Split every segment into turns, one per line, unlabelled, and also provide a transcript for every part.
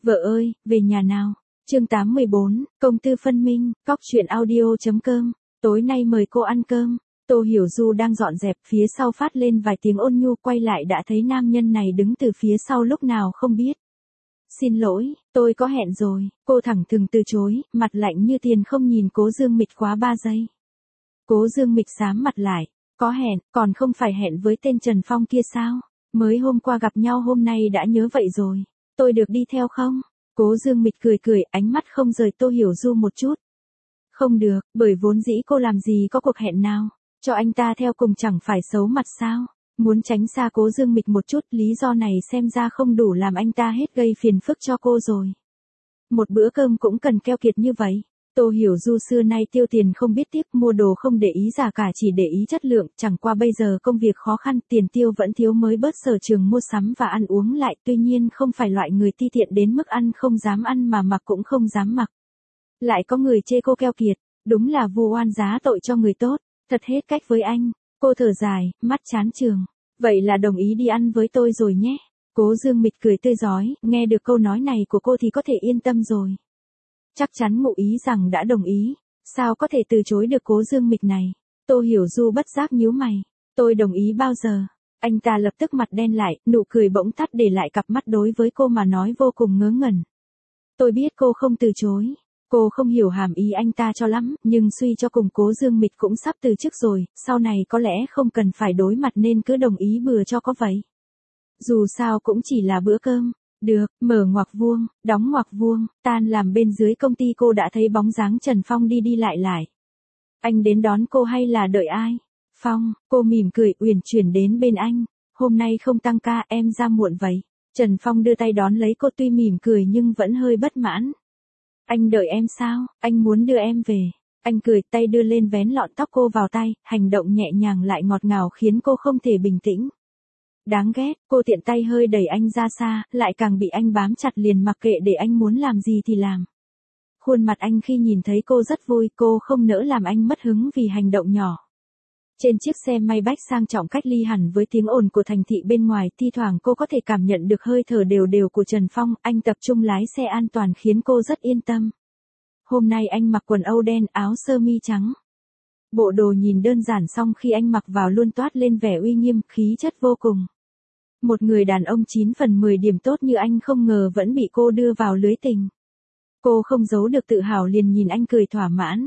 Vợ ơi, về nhà nào. Chương 814, công tư phân minh, cóc truyện audio.com. Tối nay mời cô ăn cơm. Tô Hiểu Du đang dọn dẹp, phía sau phát lên vài tiếng ôn nhu, quay lại đã thấy nam nhân này đứng từ phía sau lúc nào không biết. Xin lỗi, tôi có hẹn rồi. Cô thẳng thừng từ chối, mặt lạnh như tiền, không nhìn Cố Dương Mịch quá 3 giây. Cố Dương Mịch xám mặt lại. Có hẹn, còn không phải hẹn với tên Trần Phong kia sao? Mới hôm qua gặp nhau hôm nay đã nhớ vậy rồi. Tôi được đi theo không? Cố Dương Mịch cười cười, ánh mắt không rời Tô Hiểu Du một chút. Không được, bởi vốn dĩ cô làm gì có cuộc hẹn nào. Cho anh ta theo cùng chẳng phải xấu mặt sao? Muốn tránh xa Cố Dương Mịch một chút, lý do này xem ra không đủ làm anh ta hết gây phiền phức cho cô rồi. Một bữa cơm cũng cần keo kiệt như vậy. Tô Hiểu Du xưa nay tiêu tiền không biết tiếc, mua đồ không để ý giá cả, chỉ để ý chất lượng, chẳng qua bây giờ công việc khó khăn, tiền tiêu vẫn thiếu mới bớt sở trường mua sắm và ăn uống lại, tuy nhiên không phải loại người ti tiện đến mức ăn không dám ăn mà mặc cũng không dám mặc. Lại có người chê cô keo kiệt, đúng là vu oan giá tội cho người tốt, thật hết cách với anh. Cô thở dài, mắt chán trường. Vậy là đồng ý đi ăn với tôi rồi nhé. Cố Dương Mịch cười tươi rói, nghe được câu nói này của cô thì có thể yên tâm rồi. Chắc chắn ngụ ý rằng đã đồng ý, sao có thể từ chối được Cố Dương Mịch này. Tô Hiểu Du bất giác nhíu mày. Tôi đồng ý bao giờ? Anh ta lập tức mặt đen lại, nụ cười bỗng tắt, để lại cặp mắt đối với cô mà nói vô cùng ngớ ngẩn. Tôi biết cô không từ chối. Cô không hiểu hàm ý anh ta cho lắm, nhưng suy cho cùng Cố Dương Mịch cũng sắp từ chức rồi, sau này có lẽ không cần phải đối mặt nên cứ đồng ý bừa cho có vậy. Dù sao cũng chỉ là bữa cơm. Được, mở ngoặc vuông, đóng ngoặc vuông, tan làm bên dưới công ty cô đã thấy bóng dáng Trần Phong đi đi lại lại. Anh đến đón cô hay là đợi ai? Phong, cô mỉm cười uyển chuyển đến bên anh. Hôm nay không tăng ca, em ra muộn vậy. Trần Phong đưa tay đón lấy cô, tuy mỉm cười nhưng vẫn hơi bất mãn. Anh đợi em sao? Anh muốn đưa em về. Anh cười, tay đưa lên vén lọn tóc cô vào tay, hành động nhẹ nhàng lại ngọt ngào khiến cô không thể bình tĩnh. Đáng ghét, cô tiện tay hơi đẩy anh ra xa, lại càng bị anh bám chặt, liền mặc kệ để anh muốn làm gì thì làm. Khuôn mặt anh khi nhìn thấy cô rất vui, cô không nỡ làm anh mất hứng vì hành động nhỏ. Trên chiếc xe Maybach sang trọng cách ly hẳn với tiếng ồn của thành thị bên ngoài, thi thoảng cô có thể cảm nhận được hơi thở đều đều của Trần Phong, anh tập trung lái xe an toàn khiến cô rất yên tâm. Hôm nay anh mặc quần âu đen, áo sơ mi trắng. Bộ đồ nhìn đơn giản, song khi anh mặc vào luôn toát lên vẻ uy nghiêm, khí chất vô cùng. Một người đàn ông 9 phần 10 điểm tốt như anh không ngờ vẫn bị cô đưa vào lưới tình. Cô không giấu được tự hào, liền nhìn anh cười thỏa mãn.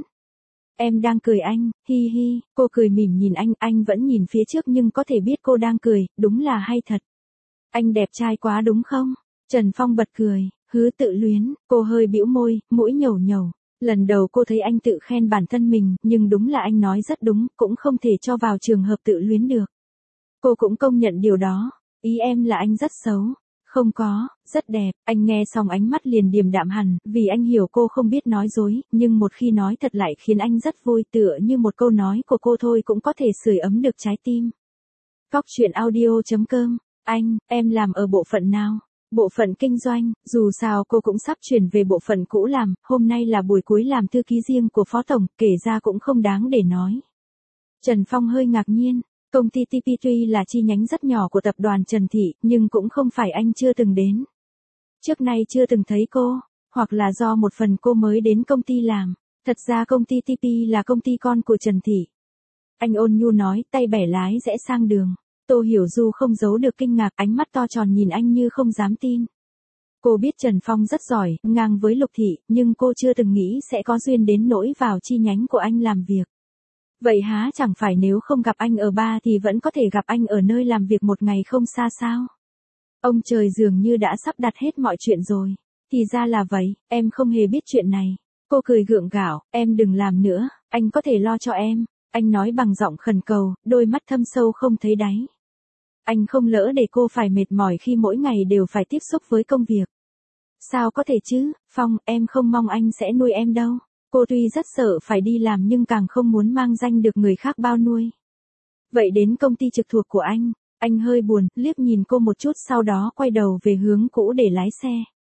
Em đang cười anh, hi hi, cô cười mỉm nhìn anh vẫn nhìn phía trước nhưng có thể biết cô đang cười, đúng là hay thật. Anh đẹp trai quá đúng không? Trần Phong bật cười, hứ tự luyến, cô hơi bĩu môi, mũi nhầu nhầu. Lần đầu cô thấy anh tự khen bản thân mình, nhưng đúng là anh nói rất đúng, cũng không thể cho vào trường hợp tự luyến được. Cô cũng công nhận điều đó. Ý em là anh rất xấu. Không có, rất đẹp. Anh nghe xong ánh mắt liền điềm đạm hẳn, vì anh hiểu cô không biết nói dối, nhưng một khi nói thật lại khiến anh rất vui, tựa như một câu nói của cô thôi cũng có thể sưởi ấm được trái tim. Cóc truyện audio.com. Anh, em làm ở bộ phận nào? Bộ phận kinh doanh, dù sao cô cũng sắp chuyển về bộ phận cũ làm, hôm nay là buổi cuối làm thư ký riêng của phó tổng, kể ra cũng không đáng để nói. Trần Phong hơi ngạc nhiên. Công ty TP tuy là chi nhánh rất nhỏ của tập đoàn Trần Thị, nhưng cũng không phải anh chưa từng đến. Trước nay chưa từng thấy cô, hoặc là do một phần cô mới đến công ty làm. Thật ra công ty TP là công ty con của Trần Thị. Anh ôn nhu nói, tay bẻ lái rẽ sang đường. Tô Hiểu Du không giấu được kinh ngạc, ánh mắt to tròn nhìn anh như không dám tin. Cô biết Trần Phong rất giỏi, ngang với Lục Thị, nhưng cô chưa từng nghĩ sẽ có duyên đến nỗi vào chi nhánh của anh làm việc. Vậy há chẳng phải nếu không gặp anh ở bar thì vẫn có thể gặp anh ở nơi làm việc một ngày không xa sao? Ông trời dường như đã sắp đặt hết mọi chuyện rồi. Thì ra là vậy, em không hề biết chuyện này. Cô cười gượng gạo, em đừng làm nữa, anh có thể lo cho em. Anh nói bằng giọng khẩn cầu, đôi mắt thâm sâu không thấy đáy. Anh không lỡ để cô phải mệt mỏi khi mỗi ngày đều phải tiếp xúc với công việc. Sao có thể chứ, Phong, em không mong anh sẽ nuôi em đâu. Cô tuy rất sợ phải đi làm nhưng càng không muốn mang danh được người khác bao nuôi. Vậy đến công ty trực thuộc của anh hơi buồn, liếc nhìn cô một chút sau đó quay đầu về hướng cũ để lái xe.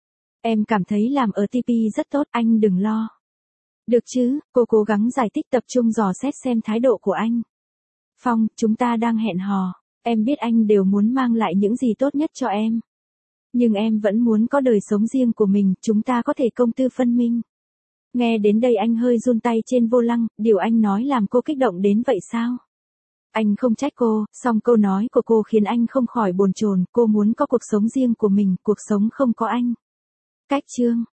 Em cảm thấy làm ở TP rất tốt, anh đừng lo. Được chứ, cô cố gắng giải thích tập trung dò xét xem thái độ của anh. Phong, chúng ta đang hẹn hò, em biết anh đều muốn mang lại những gì tốt nhất cho em. Nhưng em vẫn muốn có đời sống riêng của mình, chúng ta có thể công tư phân minh. Nghe đến đây anh hơi run tay trên vô lăng, điều anh nói làm cô kích động đến vậy sao? Anh không trách cô, song câu nói của cô khiến anh không khỏi bồn chồn, cô muốn có cuộc sống riêng của mình, cuộc sống không có anh. Cách chương